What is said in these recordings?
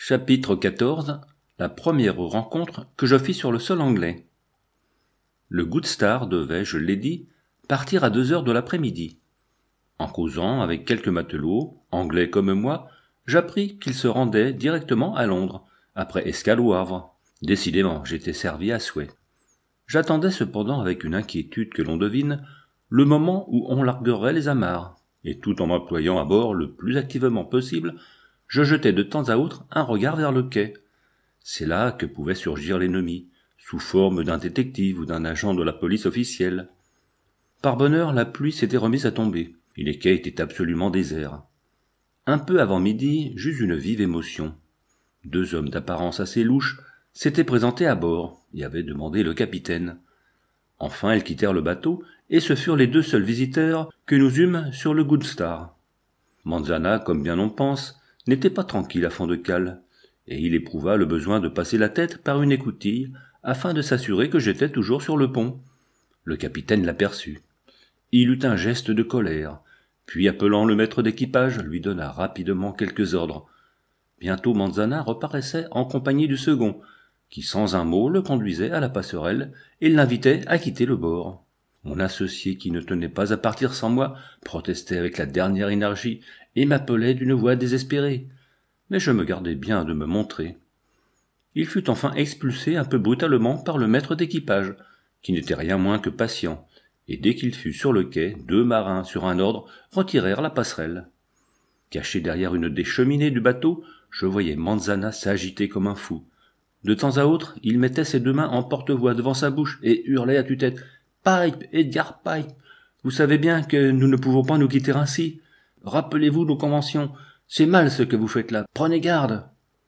Chapitre 14. La première rencontre que je fis sur le sol anglais. Le Good Star devait, je l'ai dit, partir à 2 heures de l'après-midi. En causant avec quelques matelots, anglais comme moi, j'appris qu'ils se rendaient directement à Londres, après escale au Havre. Décidément, j'étais servi à souhait. J'attendais cependant avec une inquiétude que l'on devine, le moment où on larguerait les amarres, et tout en m'employant à bord le plus activement possible, je jetais de temps à autre un regard vers le quai. C'est là que pouvait surgir l'ennemi, sous forme d'un détective ou d'un agent de la police officielle. Par bonheur, la pluie s'était remise à tomber, et les quais étaient absolument déserts. Un peu avant midi, j'eus une vive émotion. 2 hommes d'apparence assez louche s'étaient présentés à bord et avaient demandé le capitaine. Enfin, ils quittèrent le bateau, et ce furent les 2 seuls visiteurs que nous eûmes sur le Good Star. Manzana, comme bien on pense, n'était pas tranquille à fond de cale, et il éprouva le besoin de passer la tête par une écoutille afin de s'assurer que j'étais toujours sur le pont. Le capitaine l'aperçut. Il eut un geste de colère, puis appelant le maître d'équipage, lui donna rapidement quelques ordres. Bientôt Manzana reparaissait en compagnie du second, qui sans un mot le conduisait à la passerelle et l'invitait à quitter le bord. Mon associé, qui ne tenait pas à partir sans moi, protestait avec la dernière énergie et m'appelait d'une voix désespérée. Mais je me gardais bien de me montrer. Il fut enfin expulsé un peu brutalement par le maître d'équipage, qui n'était rien moins que patient, et dès qu'il fut sur le quai, 2 marins, sur un ordre, retirèrent la passerelle. Caché derrière une des cheminées du bateau, je voyais Manzana s'agiter comme un fou. De temps à autre, il mettait ses 2 mains en porte-voix devant sa bouche et hurlait à tue-tête « Pipe, Edgar Pipe, vous savez bien que nous ne pouvons pas nous quitter ainsi. Rappelez-vous nos conventions. C'est mal ce que vous faites là. Prenez garde !»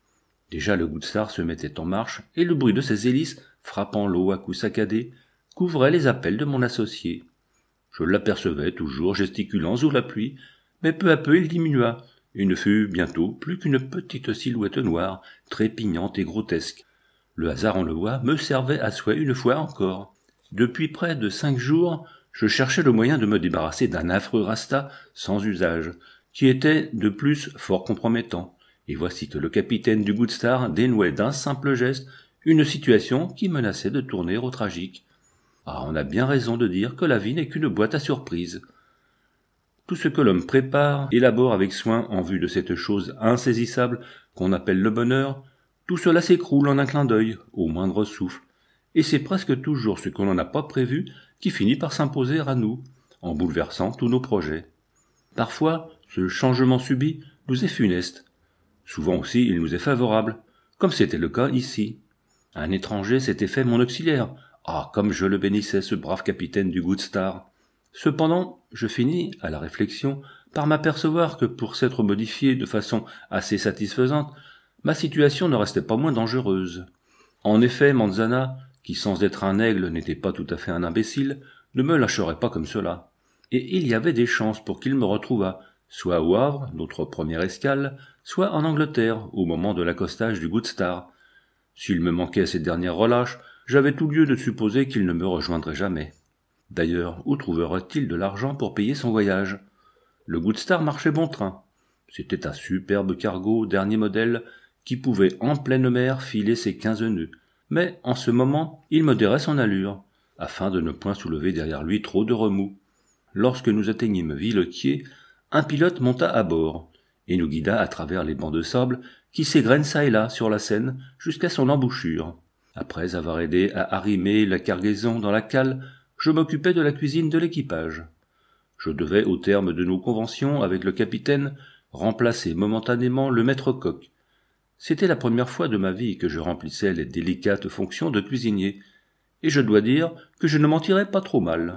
Déjà le Good Star se mettait en marche, et le bruit de ses hélices, frappant l'eau à coups saccadés, couvrait les appels de mon associé. Je l'apercevais toujours gesticulant sous la pluie, mais peu à peu il diminua, et ne fut bientôt plus qu'une petite silhouette noire, trépignante et grotesque. Le hasard, on le voit, me servait à souhait une fois encore. Depuis près de 5 jours, je cherchais le moyen de me débarrasser d'un affreux rasta sans usage, qui était de plus fort compromettant, et voici que le capitaine du Good Star dénouait d'un simple geste une situation qui menaçait de tourner au tragique. Ah, on a bien raison de dire que la vie n'est qu'une boîte à surprises. Tout ce que l'homme prépare, élabore avec soin en vue de cette chose insaisissable qu'on appelle le bonheur, tout cela s'écroule en un clin d'œil, au moindre souffle, et c'est presque toujours ce qu'on n'en a pas prévu qui finit par s'imposer à nous, en bouleversant tous nos projets. Parfois, ce changement subit nous est funeste. Souvent aussi, il nous est favorable, comme c'était le cas ici. Un étranger s'était fait mon auxiliaire. Ah, comme je le bénissais, ce brave capitaine du Good Star. Cependant, je finis, à la réflexion, par m'apercevoir que pour s'être modifié de façon assez satisfaisante, ma situation ne restait pas moins dangereuse. En effet, Manzana, qui sans être un aigle n'était pas tout à fait un imbécile, ne me lâcherait pas comme cela. Et il y avait des chances pour qu'il me retrouvât, soit au Havre, notre première escale, soit en Angleterre, au moment de l'accostage du Good Star. S'il me manquait cette dernière relâche, j'avais tout lieu de supposer qu'il ne me rejoindrait jamais. D'ailleurs, où trouverait-il de l'argent pour payer son voyage? Le Good Star marchait bon train. C'était un superbe cargo dernier modèle qui pouvait en pleine mer filer ses 15 nœuds. Mais en ce moment, il modérait son allure, afin de ne point soulever derrière lui trop de remous. Lorsque nous atteignîmes Villequier, un pilote monta à bord, et nous guida à travers les bancs de sable qui s'égrènent çà et là sur la Seine jusqu'à son embouchure. Après avoir aidé à arrimer la cargaison dans la cale, je m'occupais de la cuisine de l'équipage. Je devais, au terme de nos conventions avec le capitaine, remplacer momentanément le maître-coq. C'était la première fois de ma vie que je remplissais les délicates fonctions de cuisinier, et je dois dire que je ne m'en tirais pas trop mal.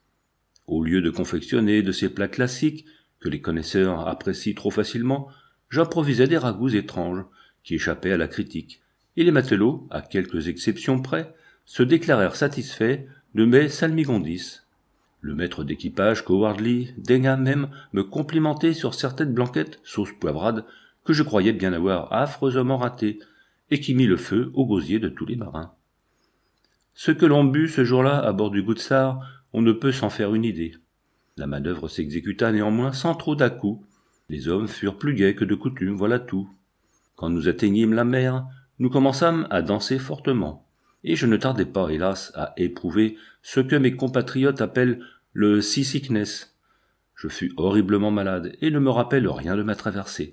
Au lieu de confectionner de ces plats classiques, que les connaisseurs apprécient trop facilement, j'improvisais des ragoûts étranges, qui échappaient à la critique, et les matelots, à quelques exceptions près, se déclarèrent satisfaits de mes salmigondis. Le maître d'équipage, Cowardly, daigna même me complimenter sur certaines blanquettes, sauce poivrade, que je croyais bien avoir affreusement ratées, et qui mit le feu au gosier de tous les marins. Ce que l'on but ce jour-là à bord du Good Star, on ne peut s'en faire une idée. La manœuvre s'exécuta néanmoins sans trop d'à-coups. Les hommes furent plus gais que de coutume, voilà tout. Quand nous atteignîmes la mer, nous commençâmes à danser fortement, et je ne tardai pas, hélas, à éprouver ce que mes compatriotes appellent le sea-sickness. Je fus horriblement malade, et ne me rappelle rien de ma traversée.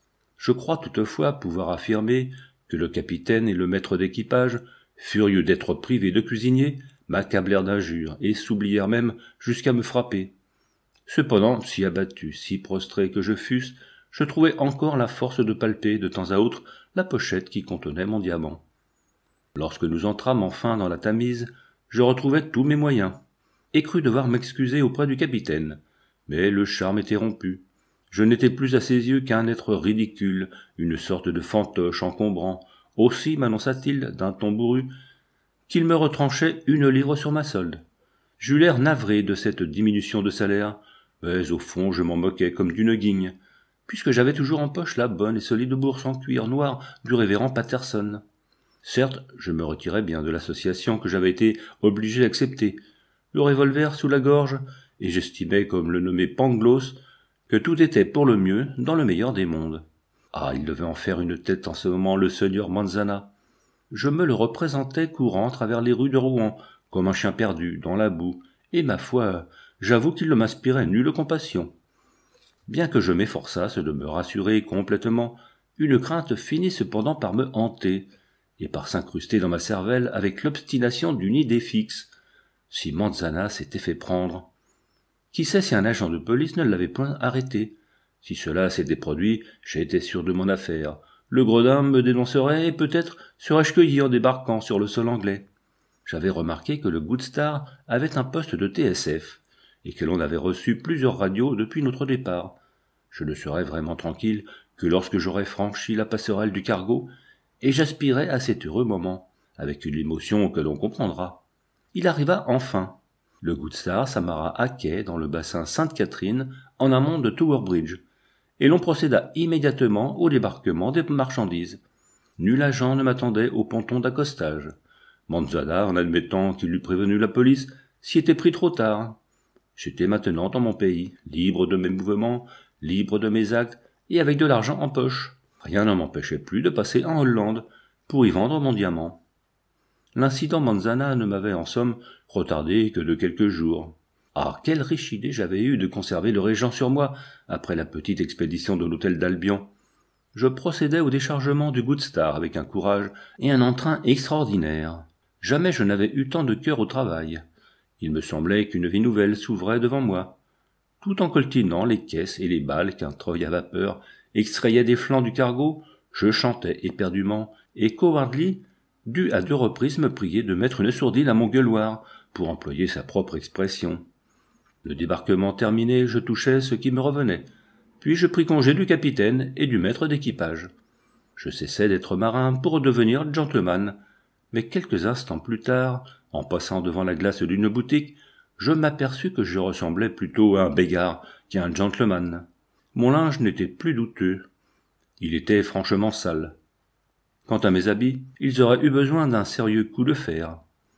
Je crois toutefois pouvoir affirmer que le capitaine et le maître d'équipage, furieux d'être privés de cuisinier, m'accablèrent d'injures, et s'oublièrent même jusqu'à me frapper. Cependant, si abattu, si prostré que je fusse, je trouvai encore la force de palper de temps à autre la pochette qui contenait mon diamant. Lorsque nous entrâmes enfin dans la Tamise, je retrouvai tous mes moyens, et crus devoir m'excuser auprès du capitaine. Mais le charme était rompu. Je n'étais plus à ses yeux qu'un être ridicule, une sorte de fantoche encombrant. Aussi m'annonça-t-il d'un ton bourru qu'il me retranchait 1 livre sur ma solde. J'eus l'air navré de cette diminution de salaire, mais au fond je m'en moquais comme d'une guigne, puisque j'avais toujours en poche la bonne et solide bourse en cuir noir du révérend Patterson. Certes, je me retirais bien de l'association que j'avais été obligé d'accepter, le revolver sous la gorge, et j'estimais, comme le nommait Pangloss, que tout était pour le mieux dans le meilleur des mondes. Ah, il devait en faire une tête en ce moment le seigneur Manzana. Je me le représentais courant à travers les rues de Rouen, comme un chien perdu, dans la boue, et ma foi, j'avoue qu'il ne m'inspirait nulle compassion. Bien que je m'efforçasse de me rassurer complètement, une crainte finit cependant par me hanter, et par s'incruster dans ma cervelle avec l'obstination d'une idée fixe. Si Manzana s'était fait prendre, qui sait si un agent de police ne l'avait point arrêté? Si cela s'était produit, j'étais sûr de mon affaire. Le gredin me dénoncerait et peut-être serais-je cueilli en débarquant sur le sol anglais. J'avais remarqué que le Good Star avait un poste de TSF et que l'on avait reçu plusieurs radios depuis notre départ. Je ne serais vraiment tranquille que lorsque j'aurais franchi la passerelle du cargo, et j'aspirais à cet heureux moment, avec une émotion que l'on comprendra. Il arriva enfin. Le Good Star s'amarra à quai dans le bassin Sainte-Catherine, en amont de Tower Bridge, et l'on procéda immédiatement au débarquement des marchandises. Nul agent ne m'attendait au ponton d'accostage. Manzana, en admettant qu'il eût prévenu la police, s'y était pris trop tard. J'étais maintenant dans mon pays, libre de mes mouvements, libre de mes actes, et avec de l'argent en poche. Rien ne m'empêchait plus de passer en Hollande pour y vendre mon diamant. L'incident Manzana ne m'avait en somme retardé que de quelques jours. Ah, quelle riche idée j'avais eue de conserver le régent sur moi après la petite expédition de l'hôtel d'Albion. Je procédai au déchargement du Good Star avec un courage et un entrain extraordinaires. Jamais je n'avais eu tant de cœur au travail. Il me semblait qu'une vie nouvelle s'ouvrait devant moi. Tout en coltinant les caisses et les balles qu'un treuil à vapeur extrayait des flancs du cargo, je chantais éperdument, et Cowardly dut à 2 reprises me prier de mettre une sourdine à mon gueuloir, pour employer sa propre expression. Le débarquement terminé, je touchai ce qui me revenait, puis je pris congé du capitaine et du maître d'équipage. Je cessai d'être marin pour redevenir gentleman, mais quelques instants plus tard, en passant devant la glace d'une boutique, je m'aperçus que je ressemblais plutôt à un bégard qu'à un gentleman. Mon linge n'était plus douteux. Il était franchement sale. Quant à mes habits, ils auraient eu besoin d'un sérieux coup de fer.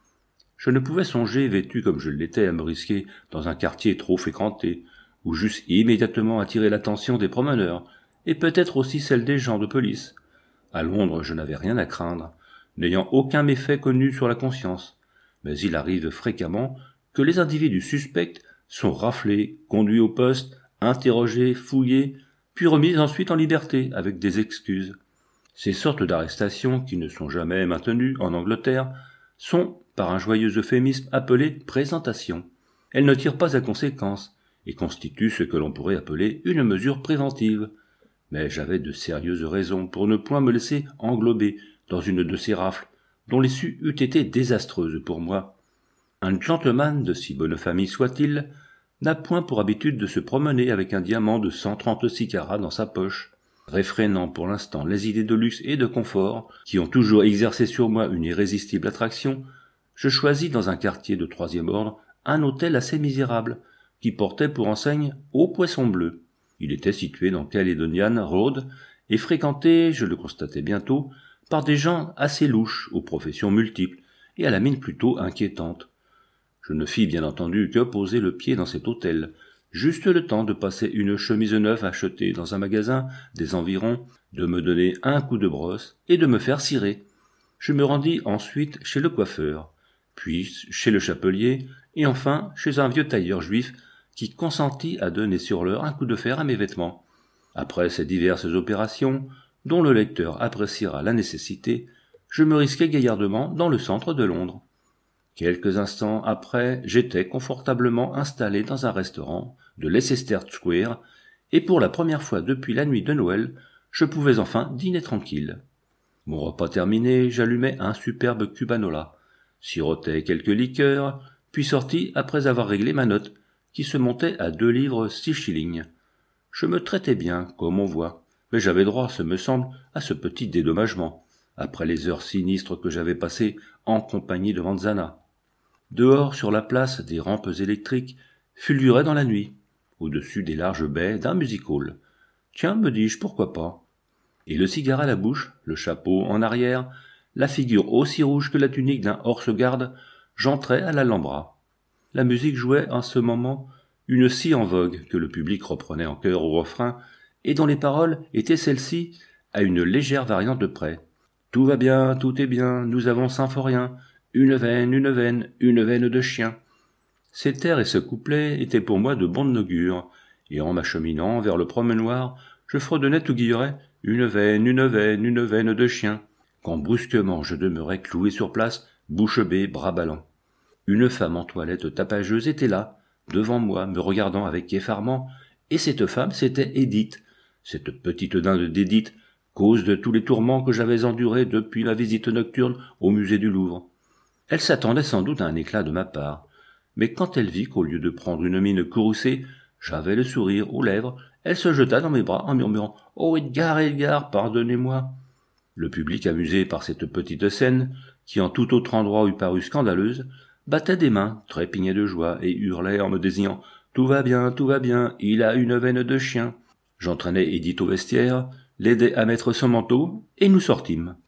Je ne pouvais songer, vêtu comme je l'étais, à me risquer dans un quartier trop fréquenté, où j'eusse immédiatement attiré l'attention des promeneurs, et peut-être aussi celle des gens de police. À Londres, je n'avais rien à craindre, n'ayant aucun méfait connu sur la conscience, mais il arrive fréquemment que les individus suspects sont raflés, conduits au poste, interrogés, fouillés, puis remis ensuite en liberté avec des excuses. Ces sortes d'arrestations, qui ne sont jamais maintenues en Angleterre, sont, par un joyeux euphémisme, appelées présentations. Elles ne tirent pas à conséquence, et constituent ce que l'on pourrait appeler une mesure préventive. Mais j'avais de sérieuses raisons pour ne point me laisser englober dans une de ces rafles, dont l'issue eût été désastreuse pour moi. Un gentleman, de si bonne famille soit-il, n'a point pour habitude de se promener avec un diamant de 136 carats dans sa poche. Réfrénant pour l'instant les idées de luxe et de confort, qui ont toujours exercé sur moi une irrésistible attraction, je choisis dans un quartier de 3e ordre un hôtel assez misérable, qui portait pour enseigne Au Poisson Bleu. Il était situé dans Caledonian Road, et fréquenté, je le constatai bientôt, par des gens assez louches, aux professions multiples, et à la mine plutôt inquiétante. Je ne fis bien entendu que poser le pied dans cet hôtel. juste le temps de passer une chemise neuve achetée dans un magasin des environs, de me donner un coup de brosse et de me faire cirer. Je me rendis ensuite chez le coiffeur, puis chez le chapelier, et enfin chez un vieux tailleur juif qui consentit à donner sur l'heure un coup de fer à mes vêtements. Après ces diverses opérations, dont le lecteur appréciera la nécessité, je me risquai gaillardement dans le centre de Londres. Quelques instants après, j'étais confortablement installé dans un restaurant de Leicester Square, et pour la première fois depuis la nuit de Noël, je pouvais enfin dîner tranquille. Mon repas terminé, j'allumai un superbe cubanola, sirotai quelques liqueurs, puis sortis après avoir réglé ma note, qui se montait à 2 livres 6 shillings. Je me traitais bien, comme on voit, mais j'avais droit, ce me semble, à ce petit dédommagement, après les heures sinistres que j'avais passées en compagnie de Manzana. Dehors, sur la place, des rampes électriques fulguraient dans la nuit, au-dessus des larges baies d'un music-hall. Tiens, me dis-je, pourquoi pas? Et le cigare à la bouche, le chapeau en arrière, la figure aussi rouge que la tunique d'un horse-garde, j'entrai à l'Alhambra. La musique jouait en ce moment une scie en vogue que le public reprenait en chœur au refrain, et dont les paroles étaient celles-ci à une légère variante de près. Tout va bien, tout est bien, nous avons Symphorien, une veine de chien. Cet air et ce couplet étaient pour moi de bon augure, et en m'acheminant vers le promenoir, je fredonnais tout guilleret une veine de chien, quand brusquement je demeurais cloué sur place, bouche bée, bras ballants. Une femme en toilette tapageuse était là, devant moi, me regardant avec effarement, et cette femme, c'était Édith, cette petite dinde d'Édith, cause de tous les tourments que j'avais endurés depuis ma visite nocturne au musée du Louvre. Elle s'attendait sans doute à un éclat de ma part, mais quand elle vit qu'au lieu de prendre une mine courroucée, j'avais le sourire aux lèvres, elle se jeta dans mes bras en murmurant « Oh Edgar, pardonnez-moi !» Le public, amusé par cette petite scène, qui en tout autre endroit eût paru scandaleuse, battait des mains, trépignait de joie et hurlait en me désignant « Tout va bien, il a une veine de chien !» J'entraînai Édith au vestiaire, l'aidai à mettre son manteau, et nous sortîmes.